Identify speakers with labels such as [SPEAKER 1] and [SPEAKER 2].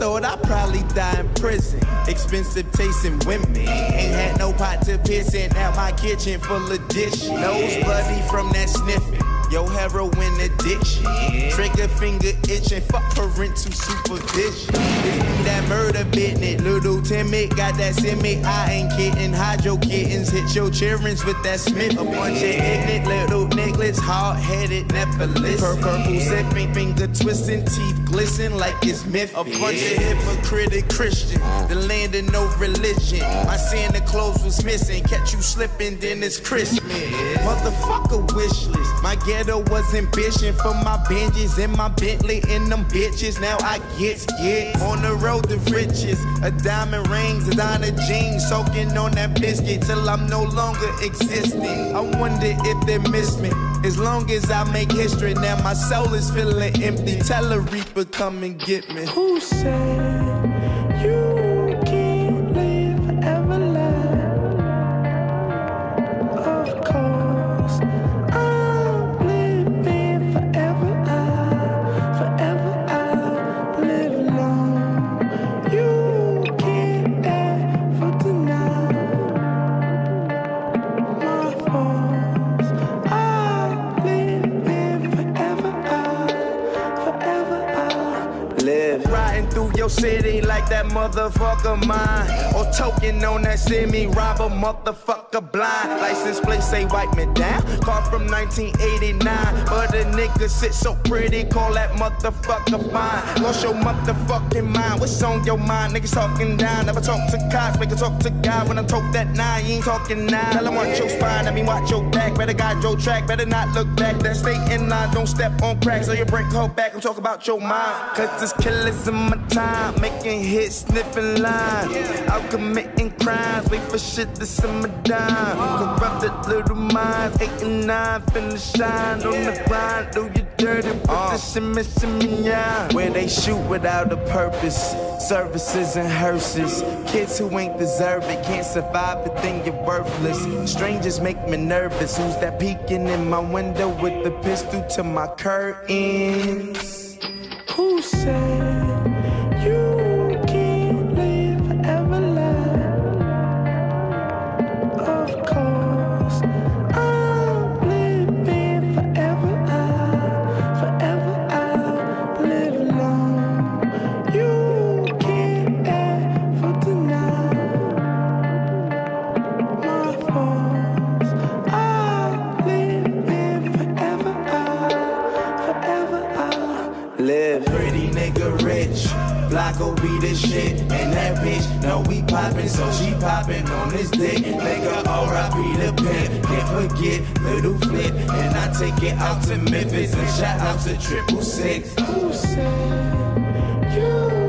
[SPEAKER 1] thought I'd probably die in prison. Expensive tasting women. Ain't had no pot to piss in. Now my kitchen full of dishes. Nose bloody from that sniffing. Yo, heroin addiction. Trigger finger itching. Fuck parental supervision. This be that murder business. Little timid, got that semi. I ain't kidding. Hydro kittens hit your children's with that Smith. A bunch of ignorant little niggas, hard-headed Nephilim. Purple sipping, finger twisting, teeth glisten like it's myth. A bunch of hypocritic Christians. The land of no religion. My Santa Claus was missing. Catch you slipping, then it's Christmas. Motherfucker wish list. My ghetto was ambition for my Benjis and my Bentley and them bitches. Now I get on the road to riches. A diamond rings, a designer jeans, soaking on that biscuit till I'm no longer existing. I wonder if they miss me. As long as I make history, now my soul is feeling empty. Tell a reaper come and get me. Who said you can't live forever? Of course. City like that motherfucker mine. Or token on that semi, rob a motherfucker blind. License plate say wipe me down. Car from 1989. But a nigga sit so pretty, call that motherfucker fine. Lost your motherfucking mind. What's on your mind? Niggas talking down. Never talk to cops, make a talk to God. When I talk that nine, you ain't talking now. Tell him watch your spine, I mean watch your back. Better guide your track, better not look back. That stay in line, don't step on cracks. Or you break her back, I'm talking about your mind. Cause there's killers in my time. Making hits, sniffing lines. Out committing crimes, wait for shit to simmer down. Corrupted little minds, 8 and 9, finna shine on the grind. Do you dirty with the shimmy, yeah. Where they shoot without a purpose. Services and hearses. Kids who ain't deserve it, can't survive it, then you're worthless. Strangers make me nervous. Who's that peeking in my window with the pistol to my curtains? Who said you can't live forever? Of course, I'm living forever. Forever I'll live long. You can't ever deny my faults. I'm living forever. Forever I'll live. Pretty nigga rich. Flocko be the shit, and that bitch know we poppin', so she poppin' on this dick. Nigga, R.I.P. the pimp, can't forget Little Flip, and I take it out to Memphis and shout out to 666. Who said you?